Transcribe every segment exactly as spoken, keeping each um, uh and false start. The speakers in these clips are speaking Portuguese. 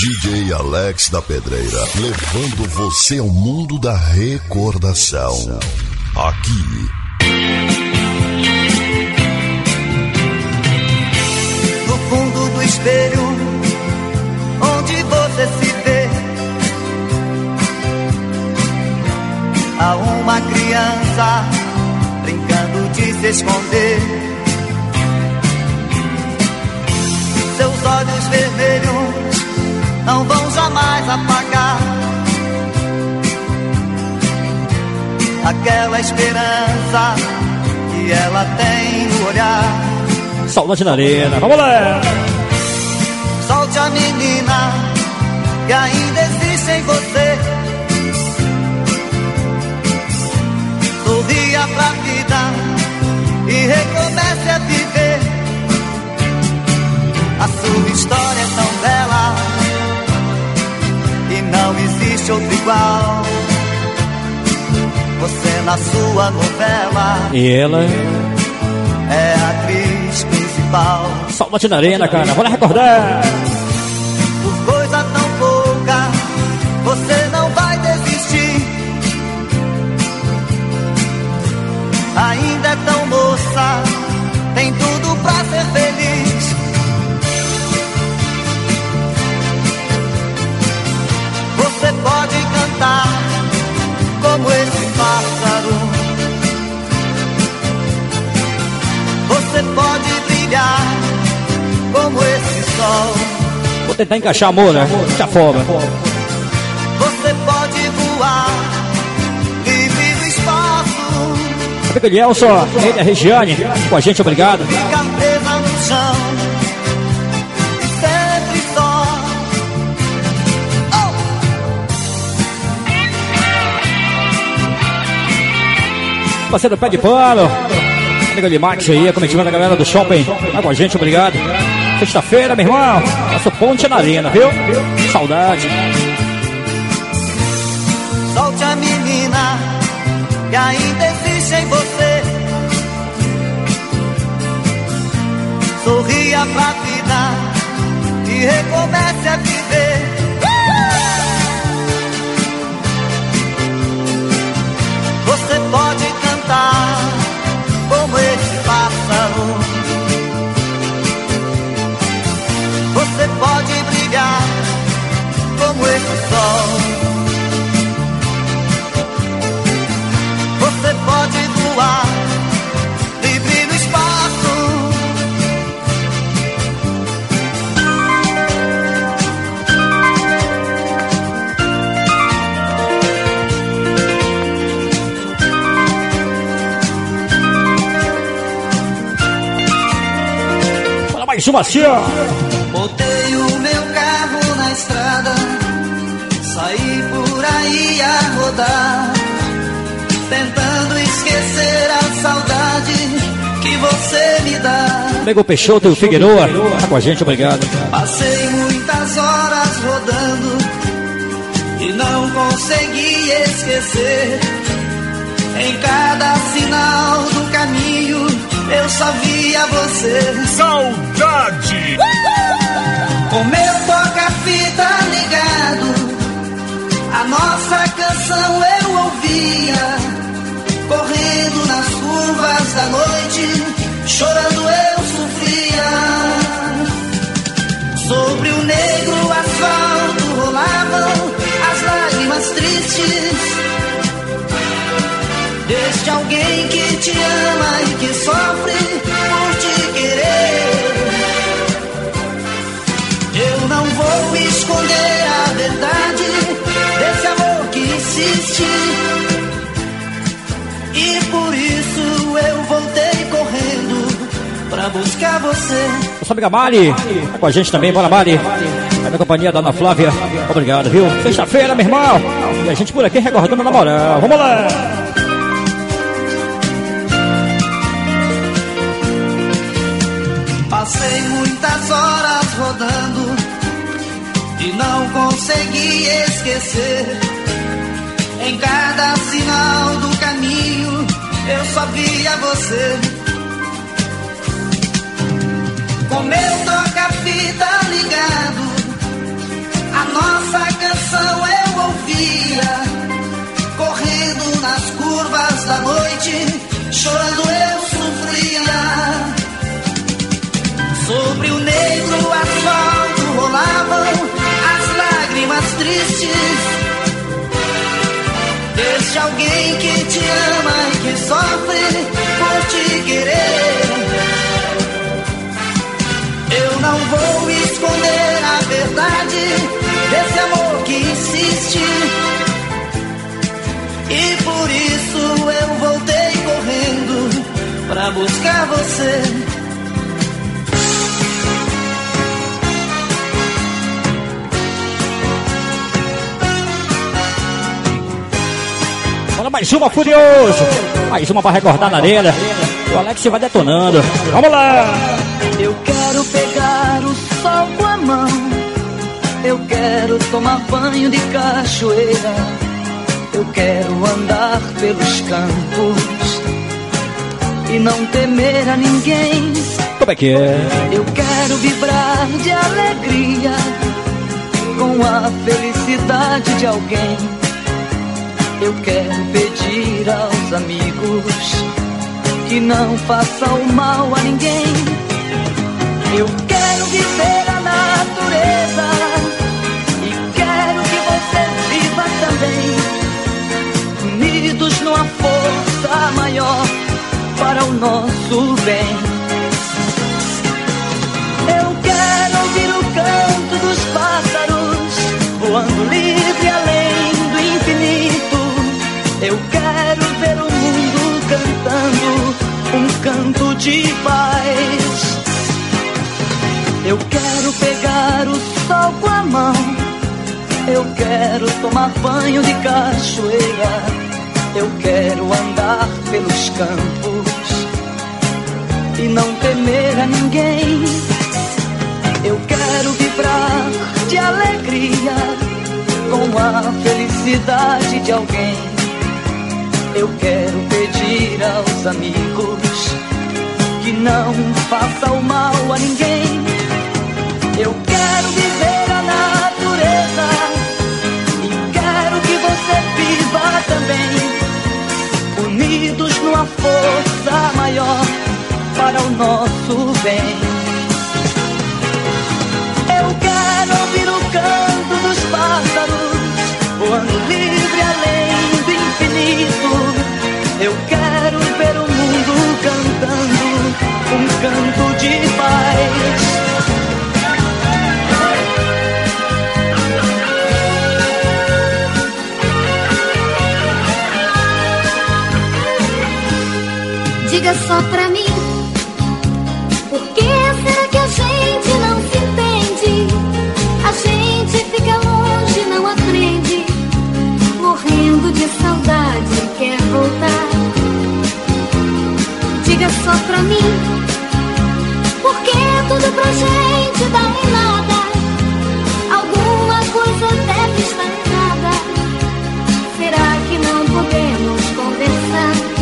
D J Alex da Pedreira, levando você ao mundo da recordação. Aqui. No fundo do espelho, onde você se vê, há uma criança brincando de se esconder. Seus olhos vermelhos não vão jamais apagar aquela esperança que ela tem no olhar. Saudade na arena, vamos lá! Solte a menina que ainda existe em você. Sorria pra vida e recomece a viver. A sua história é tão bela e não existe outro igual. Você na sua novela e ela é a atriz principal. Saudade na arena, cara, bora recordar. Por coisa tão pouca você não vai desistir. Ainda é tão moça, tem tudo pra ser feliz. Você pode cantar como esse pássaro. Você pode brilhar como esse sol. Vou tentar encaixar amor, né? Muita forma. Você pode voar livre no espaço. Amigo Nelson, ele é a Regiane, com a gente, obrigado. Fica presa no chão e sempre só. Oh! Parceiro Pé de Pano, amigo de Max aí, a comitiva da galera do shopping, tá com a gente, obrigado. Sexta-feira, meu irmão, nosso ponte na arena, viu? Saudade. Solte a menina que ainda existe em você. Sorria pra vida e recomece a viver. Você pode cantar como esse pássaro. Você pode brilhar como esse sol. Você pode voar livre no espaço. Fala mais uma assim, ó. Botei o meu carro na estrada, saí por aí a rodar, tentando esquecer a saudade que você me dá. Amigo Peixoto e Figueroa, tá com a gente, obrigado. Passei muitas horas rodando e não consegui esquecer. Em cada sinal do caminho eu só via você. Saudade! Com meu toca-fita ligado, a nossa canção eu ouvia. Correndo nas curvas da noite, chorando eu sofria. Sobre o negro asfalto rolavam as lágrimas tristes deste alguém que te ama e que sofre por te querer. Eu não vou esconder a verdade desse amor que insiste, e por isso eu voltei correndo pra buscar você. Nossa amiga Mari, tá com a gente também, bora Mari. É da companhia da Ana Flávia, obrigado, viu? Sexta-feira, meu irmão, e a gente por aqui recordando na moral, vamos lá! Passei muitas horas rodando e não consegui esquecer. Em cada sinal do caminho eu só via você. Com meu toca-fita ligado, noite, chorando eu sofria. Sobre o negro asfalto rolavam as lágrimas tristes deste alguém que te ama e que sofre por te querer. Eu não vou esconder a verdade desse amor que insiste, e por isso eu voltei correndo pra buscar você. Olha, mais uma, Furioso. Mais uma pra recordar na arena. O Alex vai detonando. Vamos lá! Eu quero pegar o sol com a mão, eu quero tomar banho de cachoeira, eu quero andar pelos campos e não temer a ninguém. Como é que é? Eu quero vibrar de alegria com a felicidade de alguém. Eu quero pedir aos amigos que não façam mal a ninguém. Eu quero viver a natureza e quero que você viva também, unidos numa força maior para o nosso bem. Eu quero ouvir o canto dos pássaros voando livre além do infinito. Eu quero ver o mundo cantando um canto de paz. Eu quero pegar o sol com a mão, eu quero tomar banho de cachoeira, eu quero andar pelos campos e não temer a ninguém. Eu quero vibrar de alegria com a felicidade de alguém. Eu quero pedir aos amigos que não façam mal a ninguém. Eu quero viver a natureza e quero que você viva também, unidos numa força maior para o nosso bem. Eu quero ouvir o canto dos pássaros voando livre além do infinito. Eu quero ver o mundo cantando um canto de paz. Diga só pra mim, por que será que a gente não se entende? A gente fica longe, não aprende, morrendo de saudade, quer voltar. Diga só pra mim, por que tudo pra gente dá em nada? Alguma coisa deve estar errada. Será que não podemos conversar?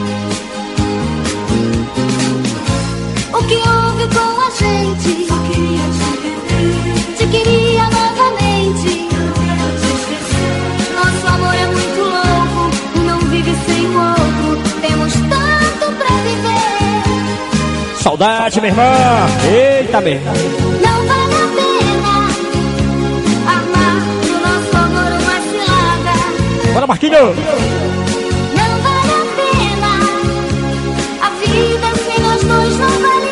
O que houve com a gente? Só queria te ver, te queria novamente. Nosso amor é muito louco, um não vive sem o outro. Temos tanto pra viver. Saudade, minha irmã. Eita, bem. Não vale a pena armar no nosso amor uma cilada. Bora, Marquinhos. Não vale a pena a vida sem nós dois, não vale.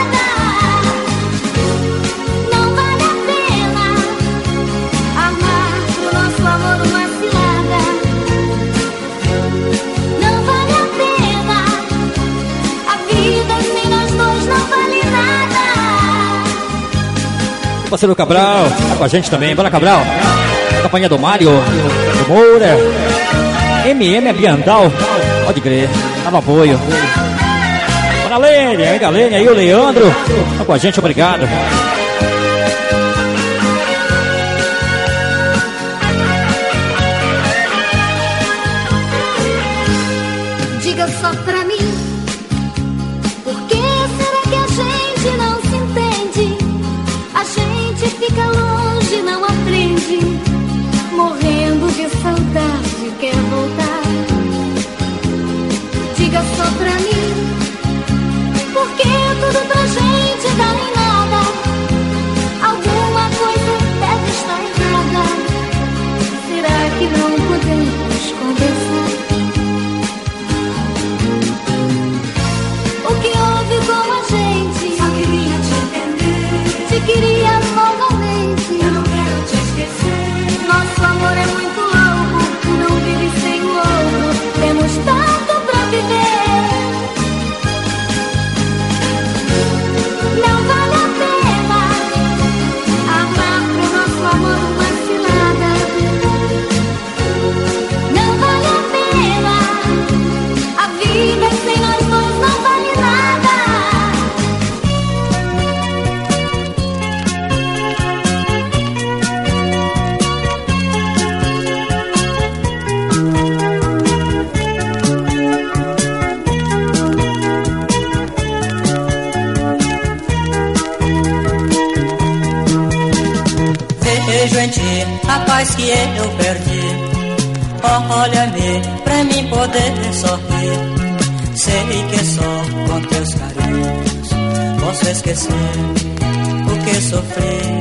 Parceiro Cabral, tá com a gente também. Bora, Cabral. Companhia do Mário, do Moura, M M Ambiental. Pode crer, tá no apoio. Bora, Lênia, amiga Lênia e o Leandro. Tá com a gente, obrigado. Diga só pra mim, por que será que a gente não se entende? A gente fica longe, não aprende, morrendo de saudade, quer voltar. Diga Vejo em ti a paz que eu perdi. Olha-me pra mim poder sorrir. Sei que só com teus carinhos posso esquecer o que sofri.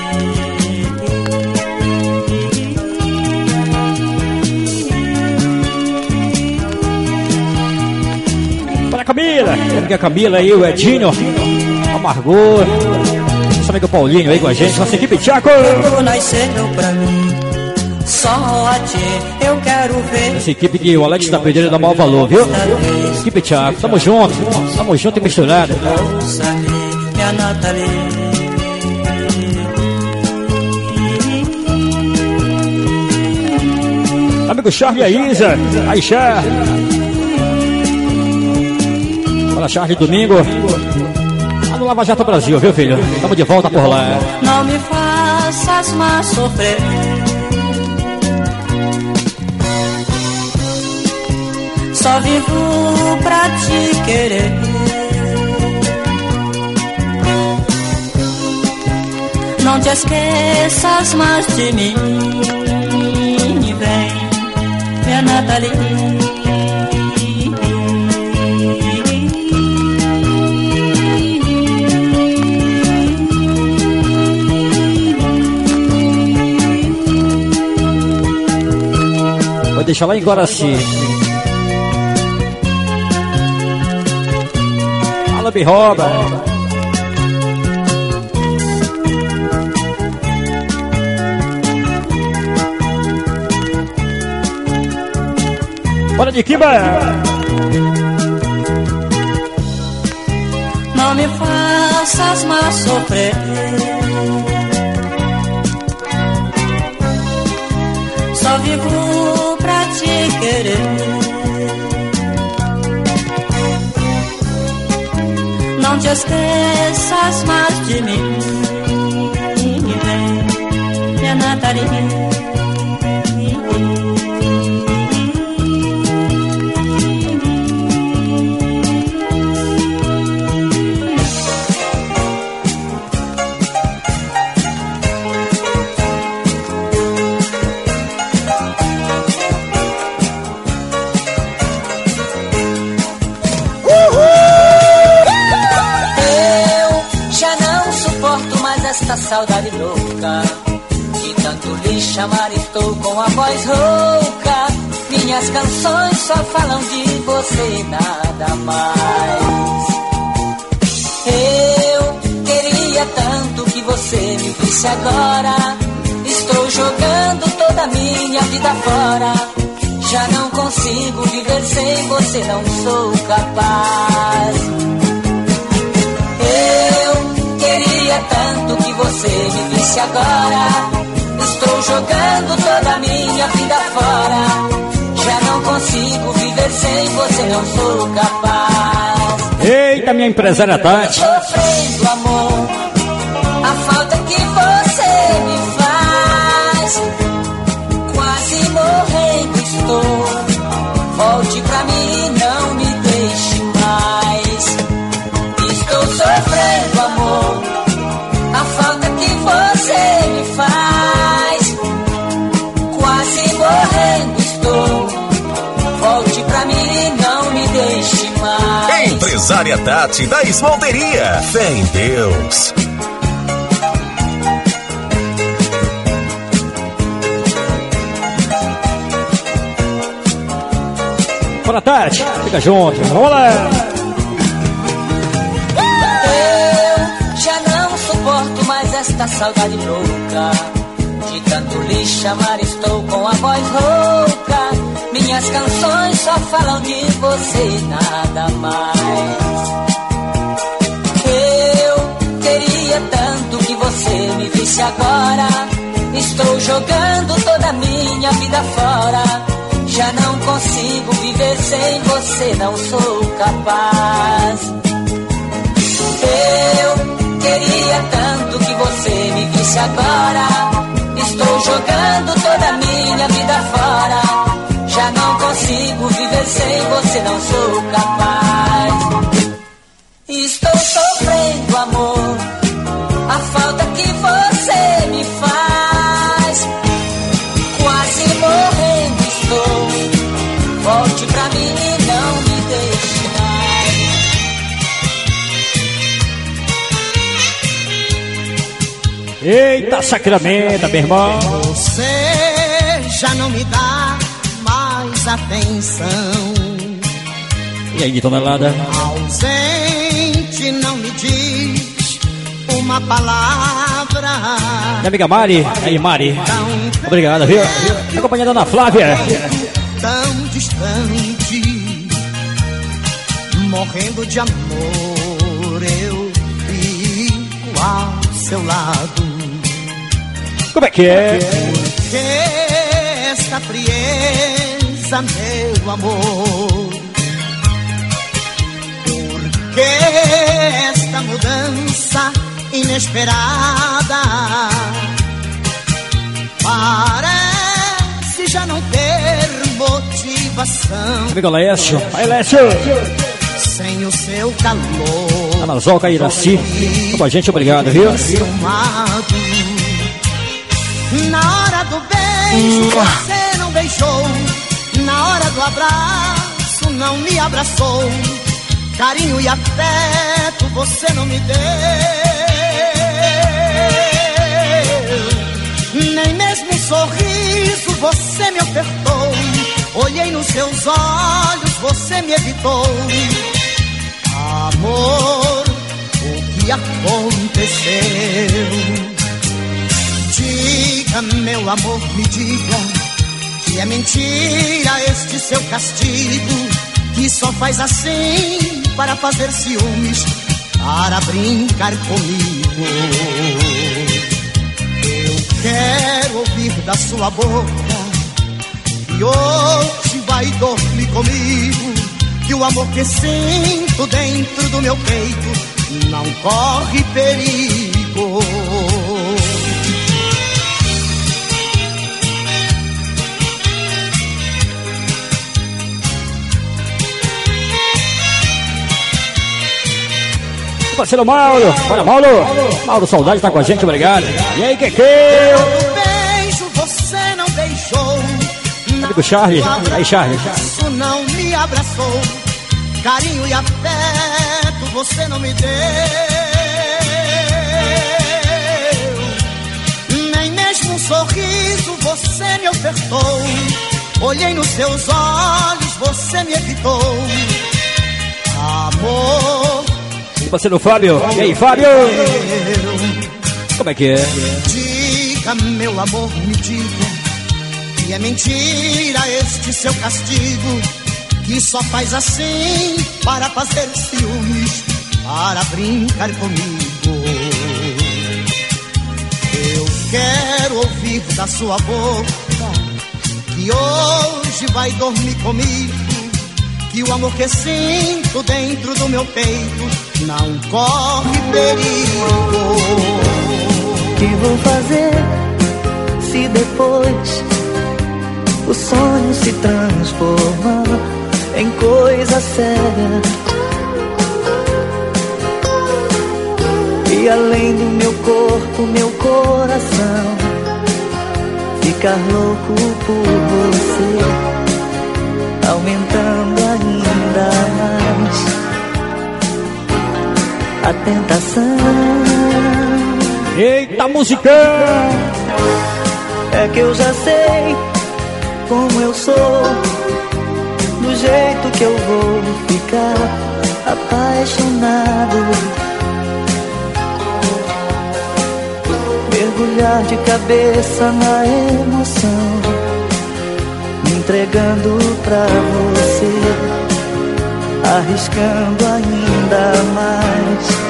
Para a Camila, a Camila aí, o Edinho, a Margot, nosso amigo Paulinho aí com a gente, nossa equipe Tchaco. Nasceu pra mim, só a ti eu quero ver. Essa equipe que o Alex da Pedreira dá maior valor, viu? Equipe Tchaco, tamo junto, tamo junto e misturado. Ouça-me, minha Nathalie. Amigo Charlie e a Isa, aí Char. Fala Charlie, domingo. Lá no Lava Jato Brasil, viu filho? Tamo de volta por lá. Não me faças mais sofrer. Só vivo pra te querer. Não te esqueças mais de mim. Vem, minha Nathalie. Vou deixar lá em Guaraci. Fala, Birroba. Bora de Kiba. Não me faças mais sofrer. Só vivo pra te querer. Não te esqueças mais de mim. Vem, minha Nathalie. Esta saudade louca, de tanto lhe chamar estou com a voz rouca. Minhas canções só falam de você e nada mais. Eu queria tanto que você me visse agora. Estou jogando toda a minha vida fora. Já não consigo viver sem você, não sou capaz. Eu queria tanto que você me visse agora. Estou jogando toda a minha vida fora. Já não consigo viver sem você, não sou capaz. Eita, minha empresária Tati. Sofrendo amor, a falta que você me faz. Quase morrendo estou. Volte pra mim, não me deixe mais. Estou sofrendo amor, a falta que você me faz. Quase morrendo estou. Volte pra mim, não me deixe mais. Empresária Tati da Esmalteria. Fé em Deus. Bora, Tati, fica junto, vamos lá. Suporto mais esta saudade louca. De tanto lhe chamar estou com a voz rouca. Minhas canções só falam de você e nada mais. Eu queria tanto que você me visse agora. Estou jogando toda a minha vida fora. Já não consigo viver sem você, não sou capaz. Eu queria tanto que você me visse agora. Estou jogando toda a minha vida fora. Já não consigo viver sem você, não sou capaz. Estou sofrendo amor, a falta que você me faz. Eita, sacramenta, meu irmão. Você já não me dá mais atenção. E aí, tonelada? Ausente, não me diz uma palavra. Minha amiga Mari. Aí, Mari. Obrigado, viu? Acompanhada Ana Flávia. Tão distante, morrendo de amor, eu fico ao seu lado. Como é que é? Porque esta frieza, meu amor? Porque esta mudança inesperada parece já não ter motivação. Amigo Lécio. Aí, Lécio. Sem o seu calor. Anazoca Iraci. Com a gente, obrigado, viu? Na hora do beijo você não beijou. Na hora do abraço não me abraçou. Carinho e afeto você não me deu. Nem mesmo um sorriso você me ofertou. Olhei nos seus olhos, você me evitou. Amor, o que aconteceu? Diga, meu amor, me diga que é mentira este seu castigo, que só faz assim para fazer ciúmes, para brincar comigo. Eu quero ouvir da sua boca que hoje vai dormir comigo, que o amor que sinto dentro do meu peito não corre perigo. Parceiro Mauro, olha Mauro, Mauro Saudade tá com a gente, obrigado. E aí, Keke? Beijo, você não beijou. Amigo Charlie, aí Charlie. Isso não me abraçou. Carinho e afeto você não me deu. Nem mesmo um sorriso você me ofertou. Olhei nos seus olhos, você me evitou. Amor, parceiro Fábio, e aí, Fábio? Como é que é? Diga, meu amor, me diga que é mentira este seu castigo, que só faz assim para fazer ciúmes, para brincar comigo. Eu quero ouvir da sua boca que hoje vai dormir comigo, que o amor que sinto dentro do meu peito não corre perigo. O que vou fazer se depois o sonho se transformar em coisa séria? E além do meu corpo, meu coração ficar louco por você, aumentando ainda mais a tentação. Eita, música! É que eu já sei como eu sou, do jeito que eu vou ficar apaixonado, mergulhar de cabeça na emoção, me entregando pra você, arriscando ainda mais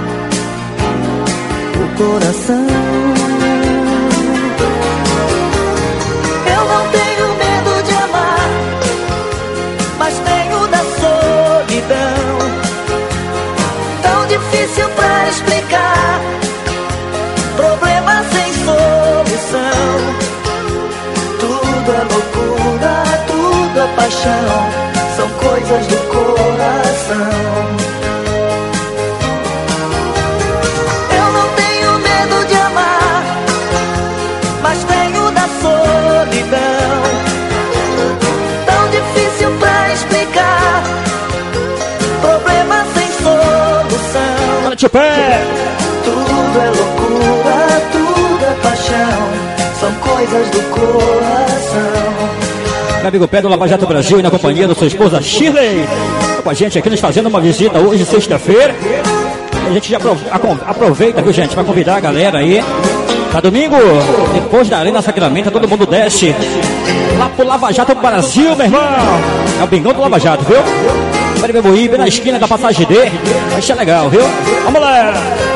o coração. Eu não tenho medo de amar, mas tenho da solidão, tão difícil pra explicar, problema sem solução. Tudo é loucura, tudo é paixão, são coisas do coração. Eu não tenho medo de amar, mas tenho da solidão, tão difícil pra explicar, problema sem solução. Olha de pé! Tudo é loucura, tudo são coisas do coração. Meu amigo Pedro, Lava Jato Brasil, e na companhia da sua esposa Shirley, tá com a gente aqui nos fazendo uma visita hoje, sexta-feira. A gente já aproveita, viu, gente, para convidar a galera aí. Pra domingo, depois da Arena Sacramento, todo mundo desce lá pro Lava Jato Brasil, meu irmão. É o bingão do Lava Jato, viu? Vai ver bem na esquina da passagem D. Vai ser legal, viu? Vamos lá!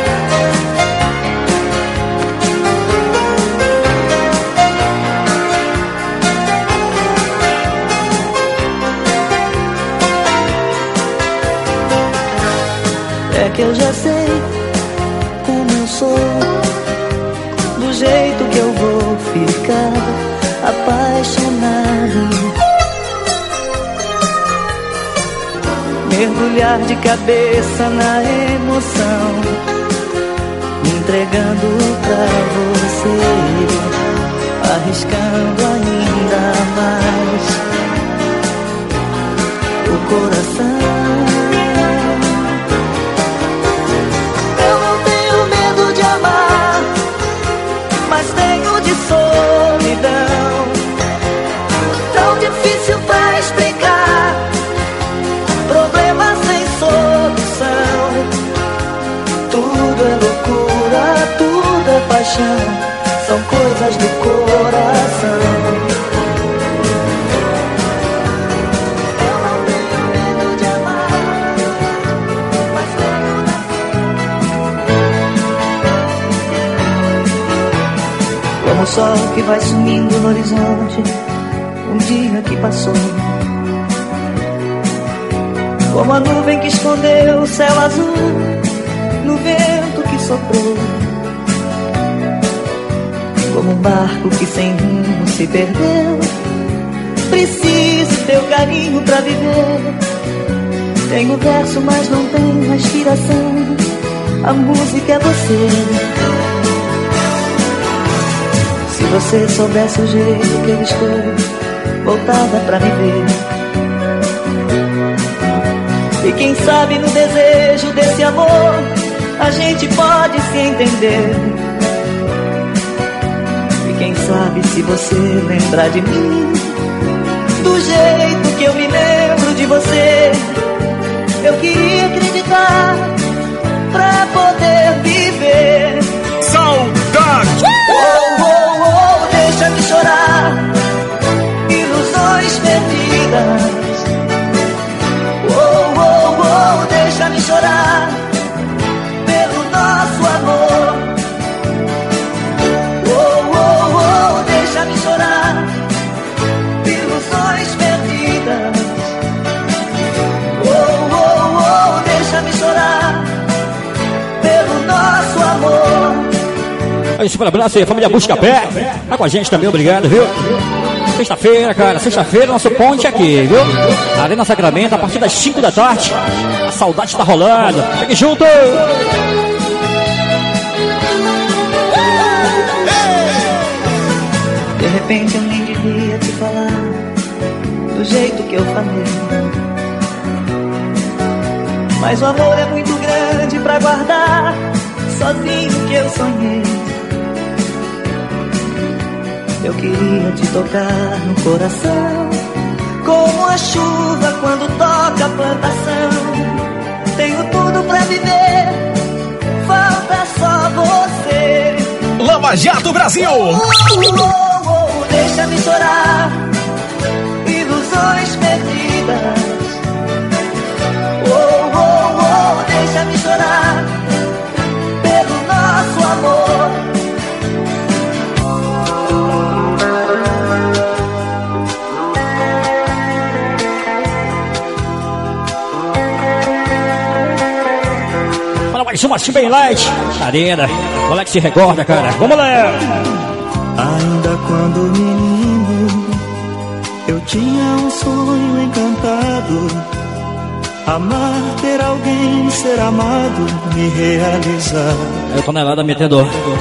É que eu já sei como eu sou, do jeito que eu vou ficar apaixonado. Mergulhar de cabeça na emoção, me entregando pra você, arriscando ainda mais o coração. Eu não tenho medo de amar, mas tenho de solidão. Tão difícil pra explicar, problema sem solução. Tudo é loucura, tudo é paixão, são coisas do coração. Eu não tenho medo de amar, mas tenho da... Como o sol que vai sumindo no horizonte, um dia que passou. Como a nuvem que escondeu o céu azul no vento que soprou. Como um barco que sem rumo se perdeu. Preciso teu carinho pra viver. Tenho verso, mas não tenho inspiração. A música é você. Se você soubesse o jeito que eu estou, voltava pra me ver. E quem sabe no desejo desse amor a gente pode se entender. E quem sabe se você lembrar de mim, do jeito que eu me lembro de você. Eu queria acreditar pra poder viver. Saudade! Oh, oh, oh, deixa-me chorar, ilusões perdidas. Oh, deixa-me chorar pelo nosso amor. Oh, oh, oh, deixa-me chorar, ilusões perdidas. Oh, oh, oh, deixa-me chorar pelo nosso amor. Aí, super abraço aí, família Buscapé. Tá com a gente também, obrigado, viu? Sexta-feira, cara, sexta-feira, nosso ponte aqui, viu? Arena Sacramento, a partir das cinco da tarde. A saudade tá rolando. Chegue junto! De repente eu nem devia te falar do jeito que eu falei. Mas o amor é muito grande pra guardar sozinho que eu sonhei. Eu queria te tocar no coração, como a chuva quando toca a plantação. Tenho tudo pra viver, falta só você. Lava Jato Brasil! Oh, oh, oh, deixa-me chorar, ilusões perdidas. Oh, oh, oh, deixa-me chorar pelo nosso amor. Mais uma bem light, Arena. O Alex se recorda, cara. Vamos lá! Ainda quando menino, eu tinha um sonho encantado. Amar, ter alguém, ser amado, me realizar. Eu tô nelada metendo.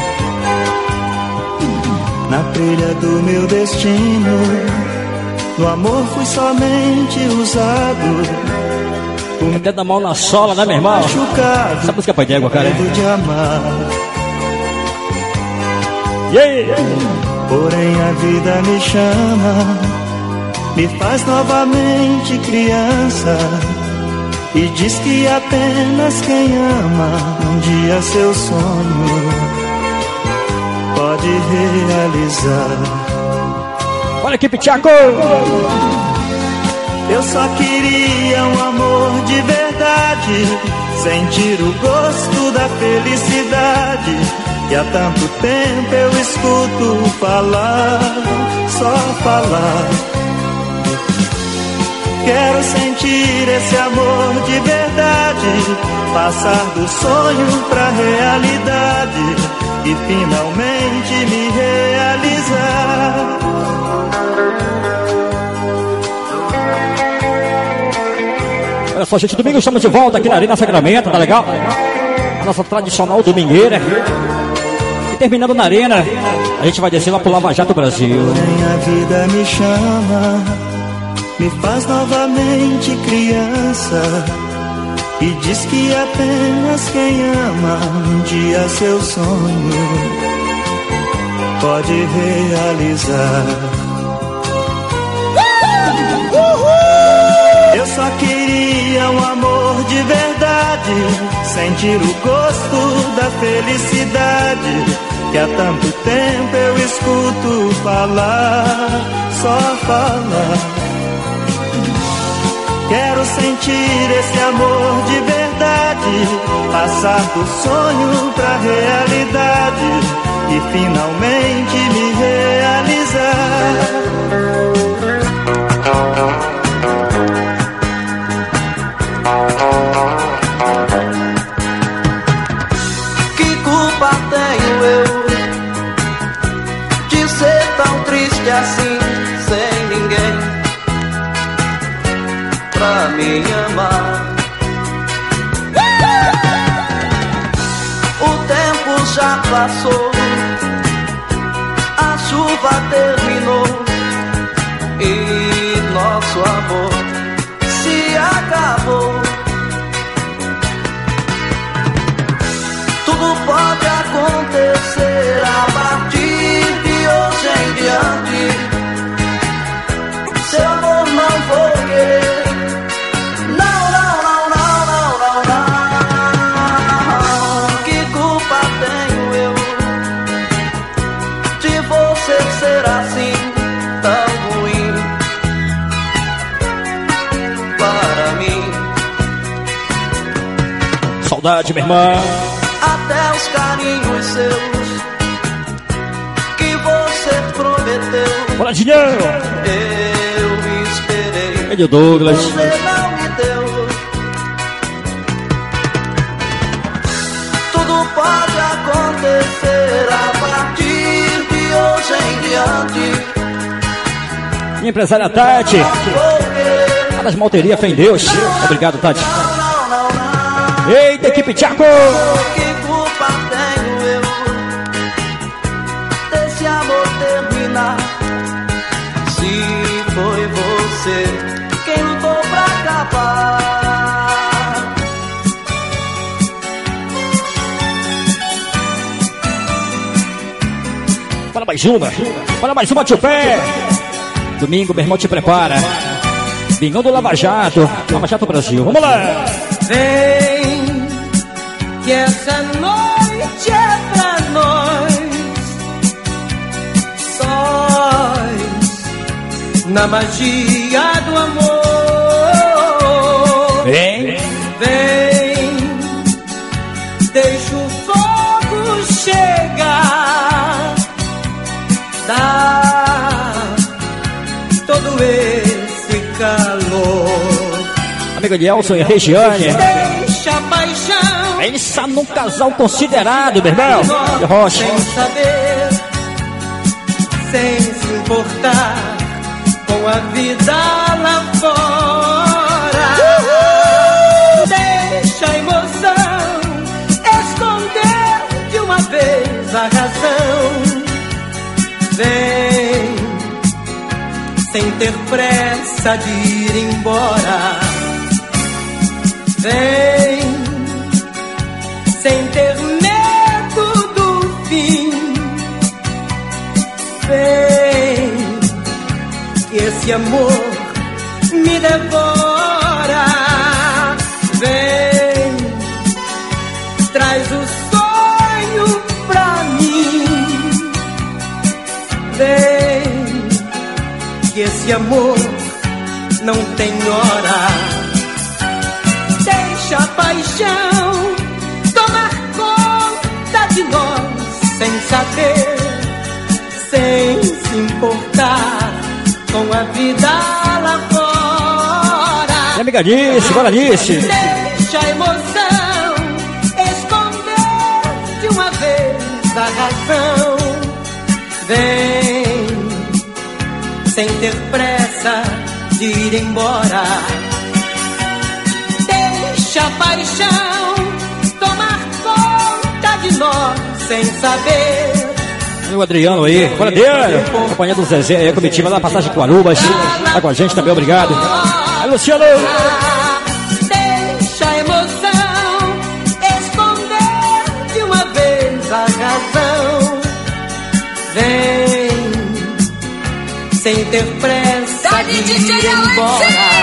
Na trilha do meu destino, no amor fui somente usado. Até da mão na sola, né, meu irmão? Essa música é pai d'égua, cara. De amar. E aí? Porém a vida me chama, me faz novamente criança, e diz que apenas quem ama um dia seu sonho pode realizar. Olha aqui, Pichaco! Eu só queria um amor de verdade, sentir o gosto da felicidade, que há tanto tempo eu escuto falar, só falar. Quero sentir esse amor de verdade, passar do sonho pra realidade e finalmente me realizar. Olha só, gente, domingo estamos de volta aqui na Arena Sacramento, tá legal? A nossa tradicional domingueira. E terminando na Arena, a gente vai descer lá pro Lava Jato Brasil. Minha vida me chama, me faz novamente criança, e diz que apenas quem ama um dia seu sonho pode realizar. Eu só queria um amor de verdade, sentir o gosto da felicidade, que há tanto tempo eu escuto falar, só falar. Quero sentir esse amor de verdade, passar do sonho pra realidade e finalmente me realizar. Que culpa tenho eu de ser tão triste assim, sem ninguém pra me amar? O tempo já passou, a chuva terminou e nosso amor se acabou. Tudo pode acontecer a partir de hoje em diante. Seu amor não vou querer. Ser assim tão ruim para mim. Saudade, minha irmã. Até os carinhos seus que você prometeu. Bora, dinheiro! Eu esperei. É de Douglas. Você não me deu. Tudo pode acontecer a partir hoje em diante. Minha empresária Tati, a das malterias, fé em Deus. Obrigado, Tati. Eita, equipe Tchaco! Que culpa tenho eu desse amor terminar, se foi você quem lutou pra acabar? Para mais uma, para mais uma, tio Pé. Domingo, meu irmão, te prepara. Bingão do Lava Jato, Lava Jato Brasil. Vamos lá. Vem, que essa noite é pra nós, sós, na magia do amor. Vem, vem, deixa o fogo chegar, dá todo esse calor. Amigo de Elson e Regiane. Deixa a paixão. Pensa num casal considerado, meu irmão. De Rocha. Sem saber, sem se importar com a vida lá fora. Uhul! Deixa a emoção esconder de uma vez a razão. Vem, sem ter pressa de ir embora. Vem, sem ter medo do fim. Vem, esse amor me devora. Vem, traz o sonho pra mim. Vem, que esse amor não tem hora. Deixa a paixão tomar conta de nós, sem saber, sem se importar com a vida lá fora. E amiga disse, bora disse. Deixa a emoção esconder de uma vez a razão. Vem, sem ter pressa de ir embora. Deixa a paixão tomar conta de nós, sem saber. O Adriano aí, bora Adriano, companhia do Zezé aí, a comitiva da Passagem com Arubas, tá com a gente também, obrigado. Aí, Luciano. Deixa a emoção esconder de uma vez a razão. Vem, sem ter pressa de ir embora.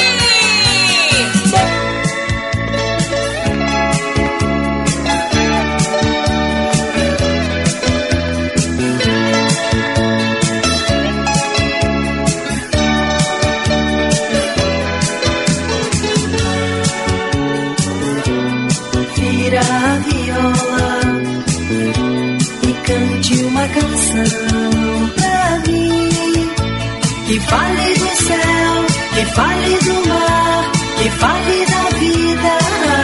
Vira a viola e cante uma canção pra mim, que fale do céu, que fale do mar, que fale da vida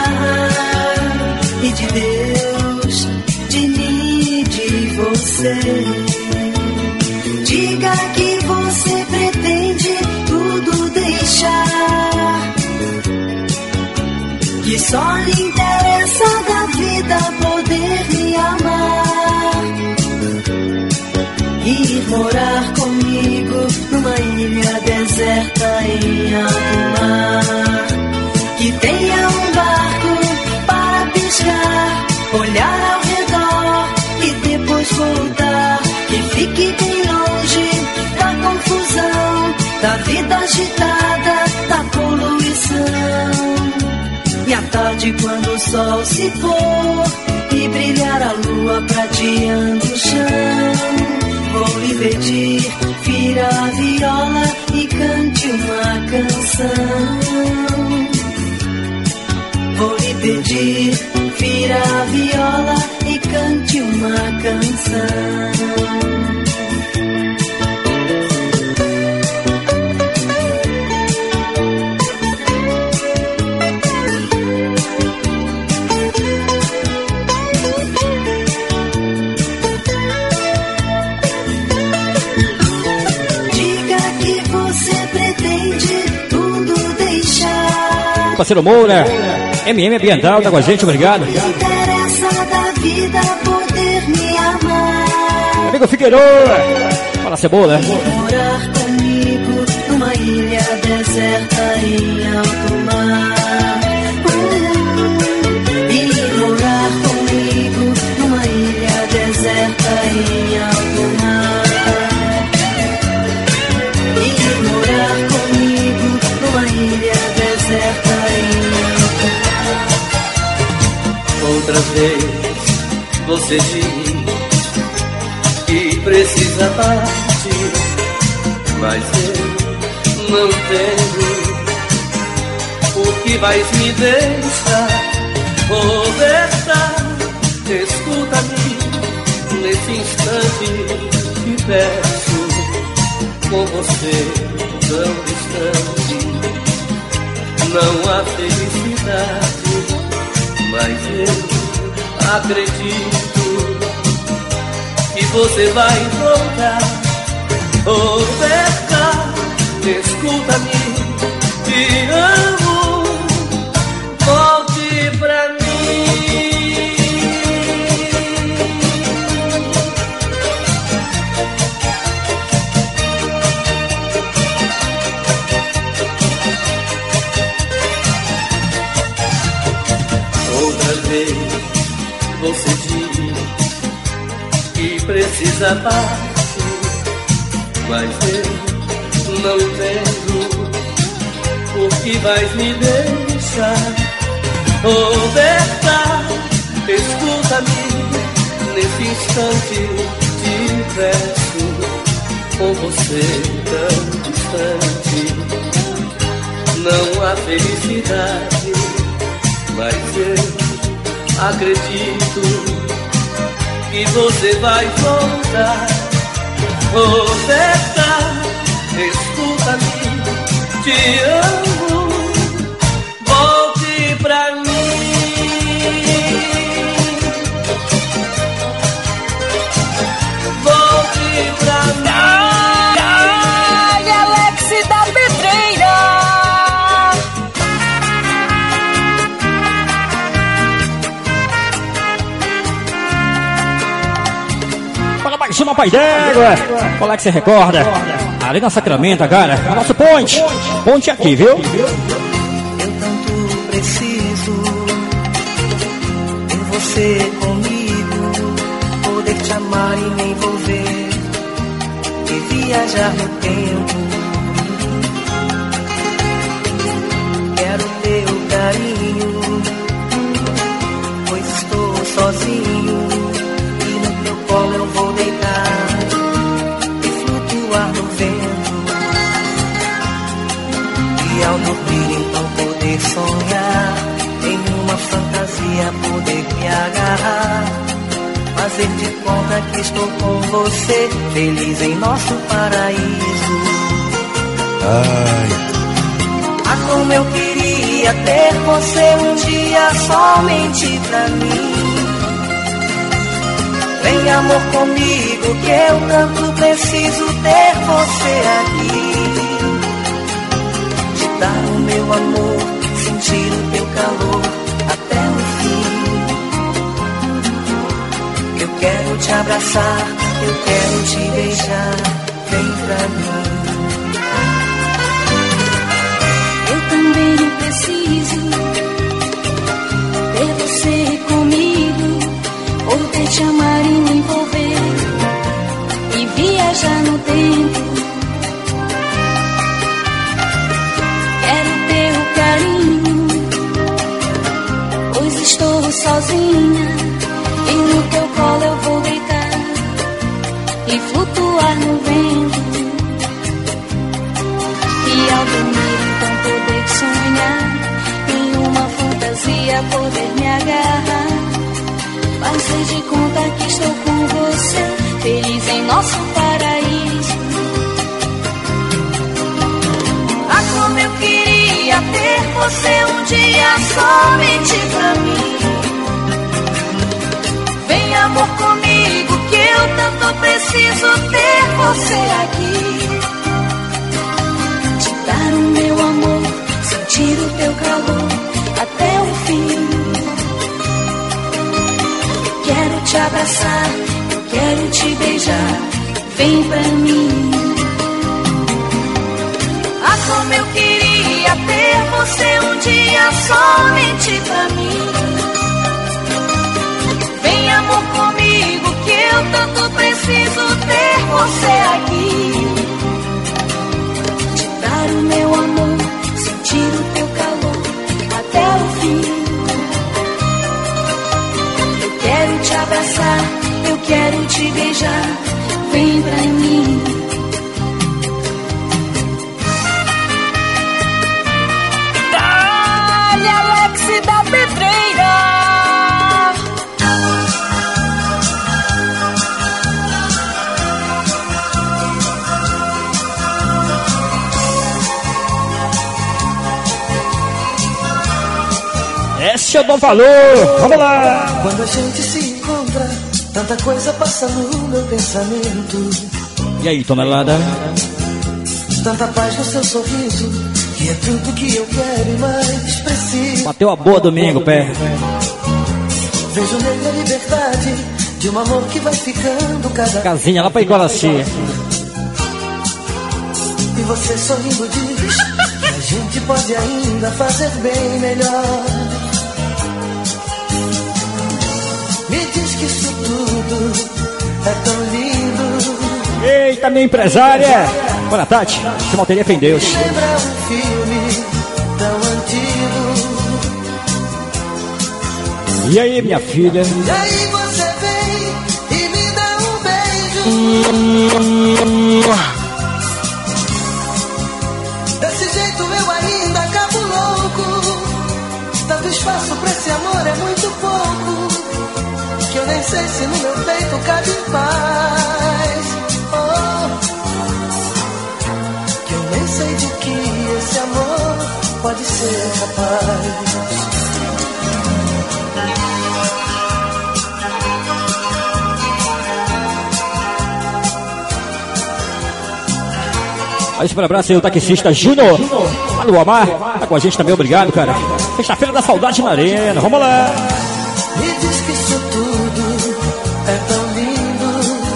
e de Deus, de mim e de você. Diga que você pretende tudo deixar, que só lhe interessa da vida poder me amar, ir morar comigo numa ilha deserta em alto mar, que tenha um barco para pescar, olhar ao redor e depois voltar, que fique bem longe da confusão, da vida agitada, da poluição. E à tarde, quando o sol se for e brilhar a lua prateando o chão, vou lhe pedir, vira a viola e cante uma canção. Vou lhe pedir, vira a viola e cante uma canção. Parceiro Moura, M M Ambiental, tá com a gente, obrigado. Interessa da vida poder me amar. Amigo Figueiredo, fala Cebola. Morar comigo numa ilha deserta em alto mar. Uh, e morar comigo numa ilha deserta em alto mar. E morar comigo numa ilha deserta. Outra vez você diz que precisa partir, mas eu não tenho o que vais me deixar. Oh, verdade, escuta-me nesse instante, te peço, com você tão distante, não há felicidade. Mas eu acredito que você vai voltar. Oh, verdade, escuta-me, te amo, volte pra mim. Outra vez você diz que precisa partir, mas eu não entendo por que vais me deixar. Oh, verdade, escuta-me nesse instante, te peço, com você tão distante. Não há felicidade, mas eu acredito que você vai voltar. Oh, verdade, escuta-me, te amo, volte pra mim. Volte pra mim. Ai, Alex da Pedreira. Fala mais uma pai d'égua. Qual é que você recorda? Ali na Sacramento, cara. O nosso ponte. Ponte aqui, viu? Eu tanto preciso ter você comigo, poder te amar e me envolver e viajar no tempo. Quero teu carinho, pois estou sozinho e no teu colo eu vou deitar e flutuar no vento. E ao dormir então poder sonhar, em uma fantasia poder me agarrar, fazer de conta que estou com você, feliz em nosso paraíso. Ai. Ah, como eu queria ter você um dia somente pra mim. Vem amor comigo que eu tanto preciso ter você aqui. Dar o meu amor, sentir o teu calor até o fim. Eu quero te abraçar, eu quero te beijar, vem pra mim. Eu também preciso ter você comigo, poder te amar e me envolver e viajar no tempo. Estou sozinha e no teu colo eu vou deitar e flutuar no vento. E ao dormir então poder sonhar, em uma fantasia poder me agarrar, fazer de conta que estou com você, feliz em nosso paraíso. Ah, como eu queria ter você um dia somente pra mim. Vem amor comigo que eu tanto preciso ter você aqui. Te dar o meu amor, sentir o teu calor até o fim. Eu quero te abraçar, eu quero te beijar, vem pra mim. Ah, como eu queria ter você um dia somente pra mim. Vem amor comigo que eu tanto preciso ter você aqui. Te dar o meu amor, sentir o teu calor até o fim. Eu quero te abraçar, eu quero te beijar, vem pra mim. Da Pedreira. Esse eu dou valor. Vamos lá. Quando a gente se encontra, tanta coisa passa no meu pensamento. E aí, tonelada? Tanta paz no seu sorriso, que é tudo que eu quero e mais preciso. Bateu a boa domingo, pé. Vejo nele a liberdade de um amor que vai ficando cada casinha lá pra Iguaraci. E você sorrindo diz que a gente pode ainda fazer bem melhor. Me diz que isso tudo é tão lindo. Eita, minha empresária! Boa Tati, que malteria fé em Deus. Lembra um filme tão antigo. E aí, minha filha? E aí você vem e me dá um beijo. Desse jeito eu ainda acabo louco. Tanto espaço pra esse amor é muito pouco, que eu nem sei se no meu peito cabe paz. Oh, que eu nem sei de que esse amor pode ser capaz. Aí, para abraço aí, o taxista Júnior. Alô, Amar. Tá com a gente também, obrigado, cara. Sexta-feira da saudade na arena. Vamos lá. Me diz que isso tudo é tão lindo,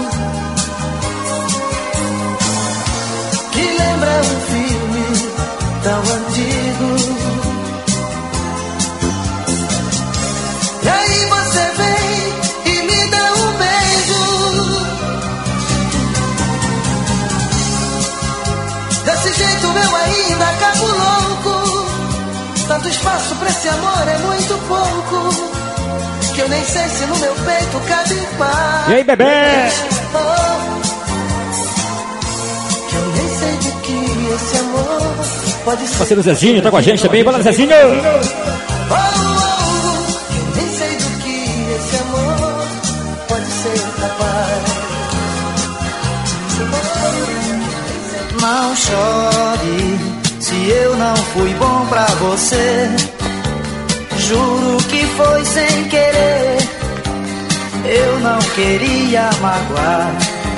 que lembra um filme tão antigo. E aí você vem e me dá um beijo. Desse jeito eu ainda acabo louco. Tanto espaço pra esse amor é muito pouco, que eu nem sei se no meu peito cabe paz. E aí, bebê? Oh, que eu nem sei de que esse amor pode ser. Parceiro Zezinho, tá com a gente também. Bora, Zezinho! Oh, oh, oh, que eu nem sei do que esse amor pode ser capaz. Não chore se eu não fui bom pra você. Juro que foi sem querer, eu não queria magoar.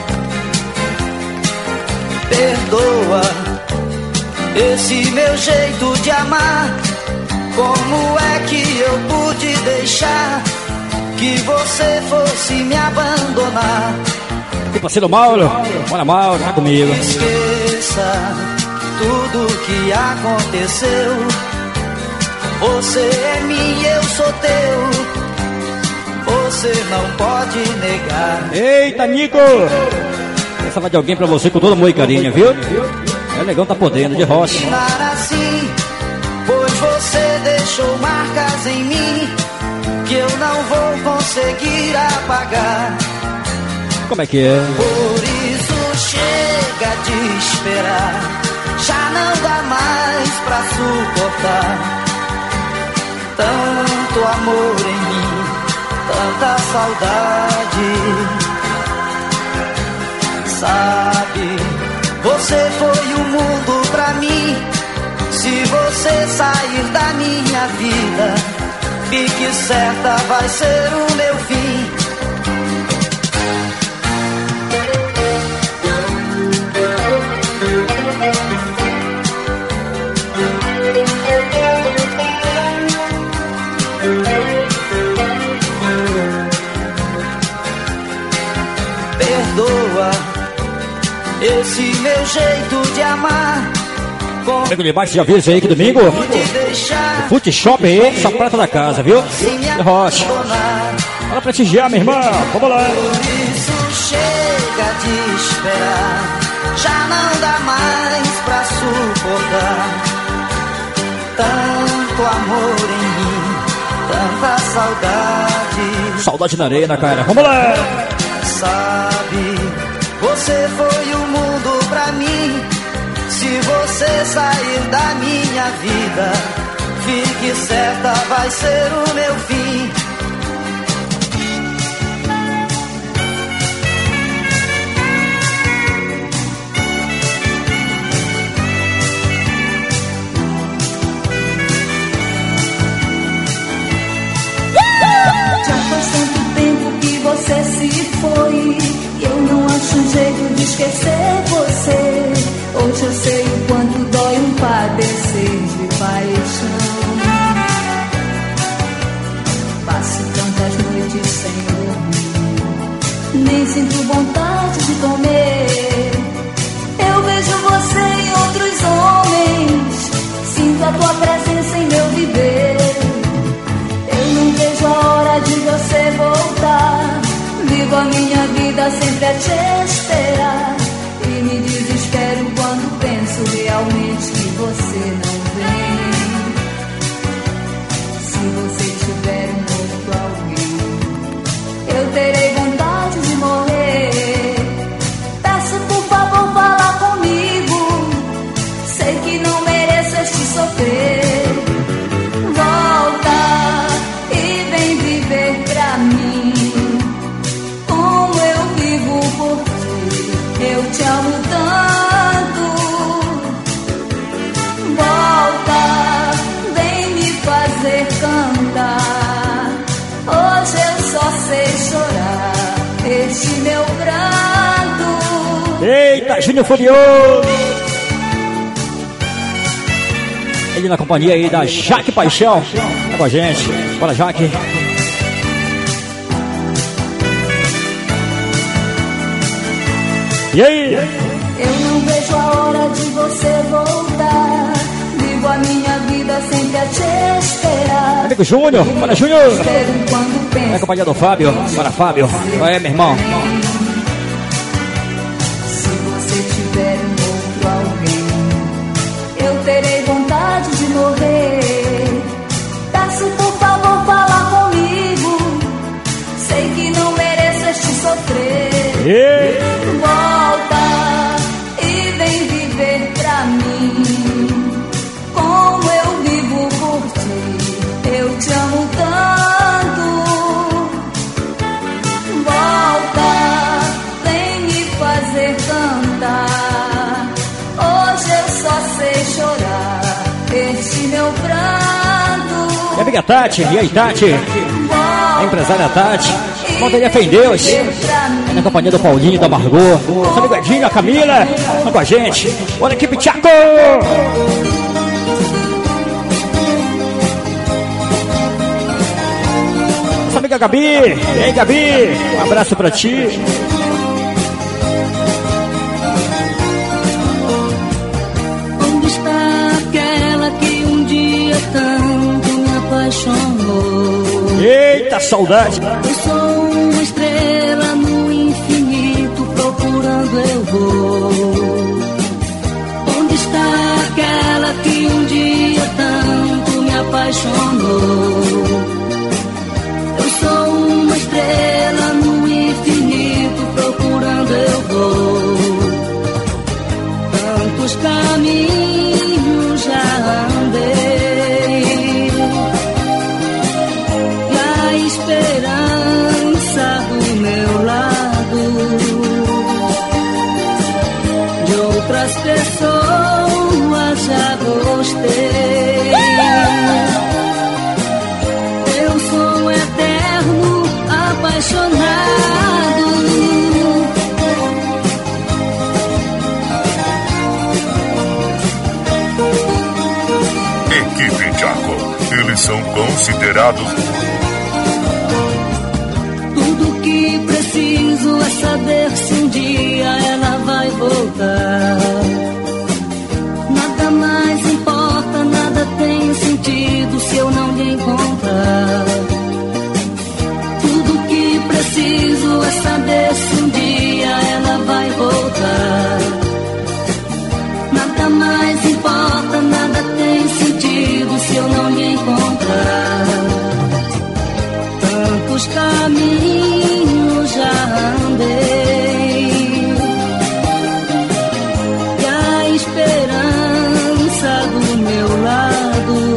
Perdoa esse meu jeito de amar. Como é que eu pude deixar que você fosse me abandonar? E parceiro Mauro, bora Mauro, tá comigo. Esqueça tudo que aconteceu. Você é minha, eu sou teu. Você não pode negar. Eita, Nico! Essa vai de alguém pra você com todo amor e carinho, viu? É legal, tá podendo, de rocha. Assim, pois você deixou marcas em mim que eu não vou conseguir apagar. Como é que é? Por isso chega de esperar. Já não dá mais pra suportar. Tanto amor em mim, tanta saudade. Sabe, você foi o mundo pra mim. Se você sair da minha vida, fique certa, vai ser o meu fim. Perdoa esse meu jeito de amar. Pega debaixo de aviso aí que domingo o Fute Shop aí, só prata da casa, viu? De rocha. Bora prestigiar, minha irmã. Vamos lá. Por isso chega de esperar. Já não dá mais pra suportar. Tanto amor em mim, tanta saudade. Saudade na arena, cara. Vamos lá. Sabe, você foi o mundo pra mim. Se você sair da minha vida, fique certa, vai ser o meu fim. Já faz tanto tempo que você se foi, e eu não acho um jeito de esquecer você. Hoje eu sei o quanto dói um padecer de paixão. Passo tantas noites sem dormir, nem sinto vontade de comer. Eu vejo você em outros homens, sinto a tua presença em meu viver. Eu não vejo a hora de você voltar, vivo a minha vida sempre a te esperar, e me desespero desespero quando penso realmente que você não vem. Se você tiver um outro alguém, eu terei vontade de morrer. Peço por favor, fala comigo. Sei que não mereço este sofrer. Volta e vem viver pra mim como eu vivo por ti. Eu te amo tanto. Volta, vem me fazer cantar. Hoje eu só sei chorar este meu pranto. Eita, Júnior Furioso! Ele na companhia aí da Jaque Paixão. Tá com a gente. Bora, Jaque. E aí? Eu não vejo a hora de você voltar. Vivo a minha vida sempre a te esperar. Amigo Júnior, bora, Júnior. Espero quando penso. Na companhia do Fábio. Bora, Fábio. Qual é, meu irmão? Se você tiver um outro alguém, eu terei vontade de morrer. Peço por favor, fala comigo. Sei que não mereço este sofrer. E... Volta e vem viver pra mim como eu vivo por ti. Eu te amo tanto. Volta, vem me fazer cantar. Hoje eu só sei chorar este meu pranto. E a amiga Tati, e aí, Tati? A empresária Tati. Montaria Fé em Deus. Na companhia do Paulinho, da Margot. Nossa amiga Edinho, a Camila. Tá com a gente. Bora, equipe Tchaco! Nossa amiga Gabi. E aí, Gabi? Um abraço pra ti. Onde está aquela que um dia tanto me apaixonou? Eita, saudade. Eu sou uma estrela no infinito, procurando eu vou. Onde está aquela que um dia tanto me apaixonou? Eu sou uma estrela no infinito, procurando eu vou. Tantos caminhos já andei, esperança do meu lado, de outras pessoas já gostei. Eu sou um eterno apaixonado. Equipe Tchaco, eles são considerados. Preciso é saber se um dia ela vai voltar. Nada mais importa, nada tem sentido se eu não lhe encontrar. Tudo que preciso é saber se um dia ela vai voltar. Nada mais importa, nada tem sentido se eu não lhe encontrar. Tantos caminhos já andei, e a esperança do meu lado,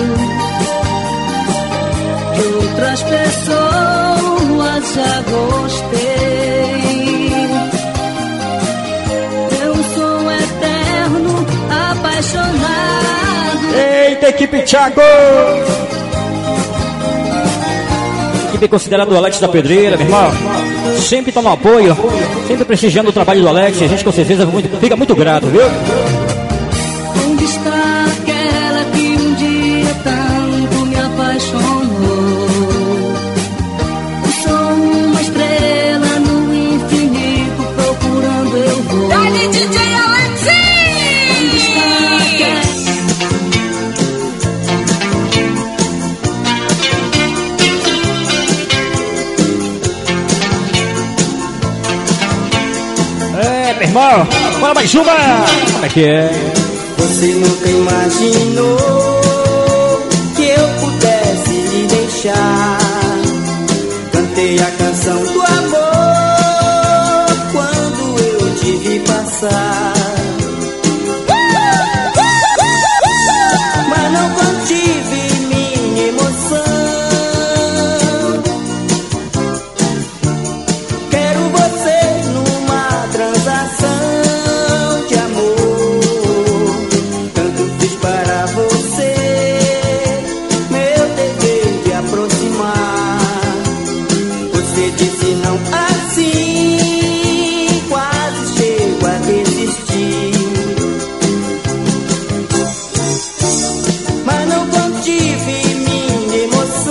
de outras pessoas já gostei. Eu sou um eterno apaixonado. Eita, equipe Tchaco! Equipe considerada do Alex da Pedreira, meu irmão. Sempre tá no apoio, sempre prestigiando o trabalho do Alex. A gente com certeza fica muito grato, viu? Onde está aquela que um dia tanto me apaixonou? Eu sou uma estrela no infinito, procurando eu vou. Dale, D J Alex! Onde está aquela... irmão. Bora mais uma. Como é que é? Você nunca imaginou que eu pudesse lhe deixar. Cantei a canção do amor quando eu te vi passar. Mas não contive minha emoção. Quero você numa transação de amor. Tanto fiz para você, meu dever de aproximar. Você disse não assim, quase chego a desistir. Mas não contive minha emoção.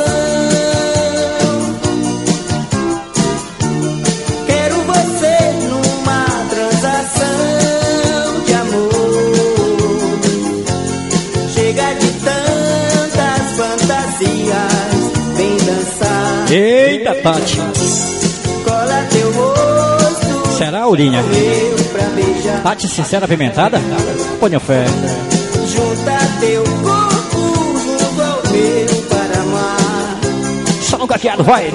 Quero você numa transação de amor. Chega de tantas fantasias, vem dançar. Eita, Tati. Cola teu rosto. Será, Aurinha? Meu pra beijar. Tati sincera apimentada? Ponha fé. Junta teu corpo junto ao meu para amar. Só no caqueado, vai.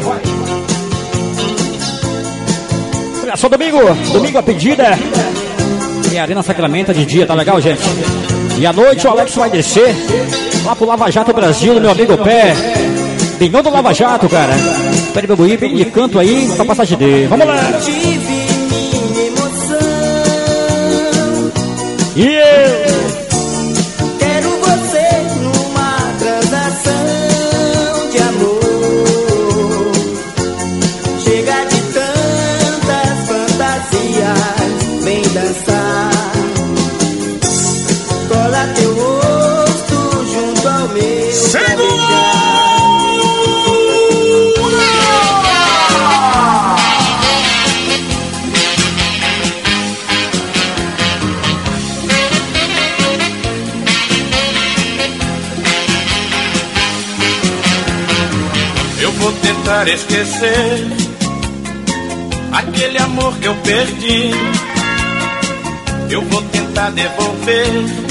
Olha só, domingo. Domingo a pedida. E a Arena Sacramento de dia, tá legal, gente? E à noite o Alex vai descer lá pro Lava Jato Brasil, meu amigo Pé. Pinhão do Lava Jato, cara. Pé de Bebuí, bem de canto aí, pra passar de D. Vamos lá. Tive minha emoção. E eu? Quero você numa transação de amor. Chega de tantas fantasias, vem dançar. Cola teu rosto junto ao meu pra beijar. Eu vou tentar esquecer aquele amor que eu perdi. Eu vou tentar devolver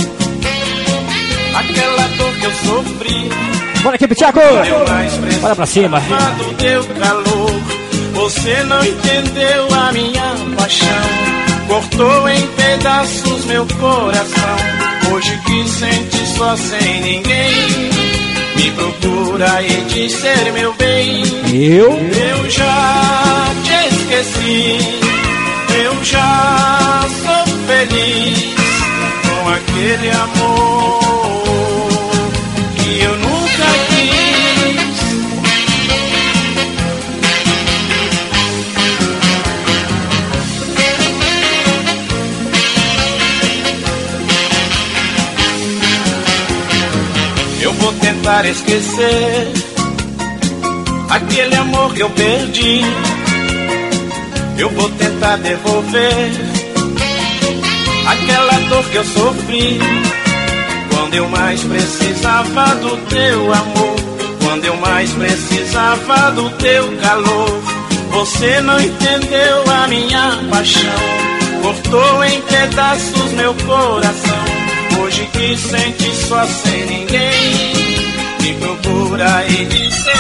aquela dor que eu sofri. Bora aqui, Pichaco. Bora pra cima. Do teu calor, você não entendeu a minha paixão. Cortou em pedaços meu coração. Hoje que sente só sem ninguém, me procura e diz ser meu bem. Eu? Eu já te esqueci. Eu já sou feliz com aquele amor que eu nunca quis. Eu vou tentar esquecer aquele amor que eu perdi. Eu vou tentar devolver aquela dor que eu sofri quando eu mais precisava do teu amor, quando eu mais precisava do teu calor. Você não entendeu a minha paixão, cortou em pedaços meu coração. Hoje que sente só sem ninguém, me procura e diz ser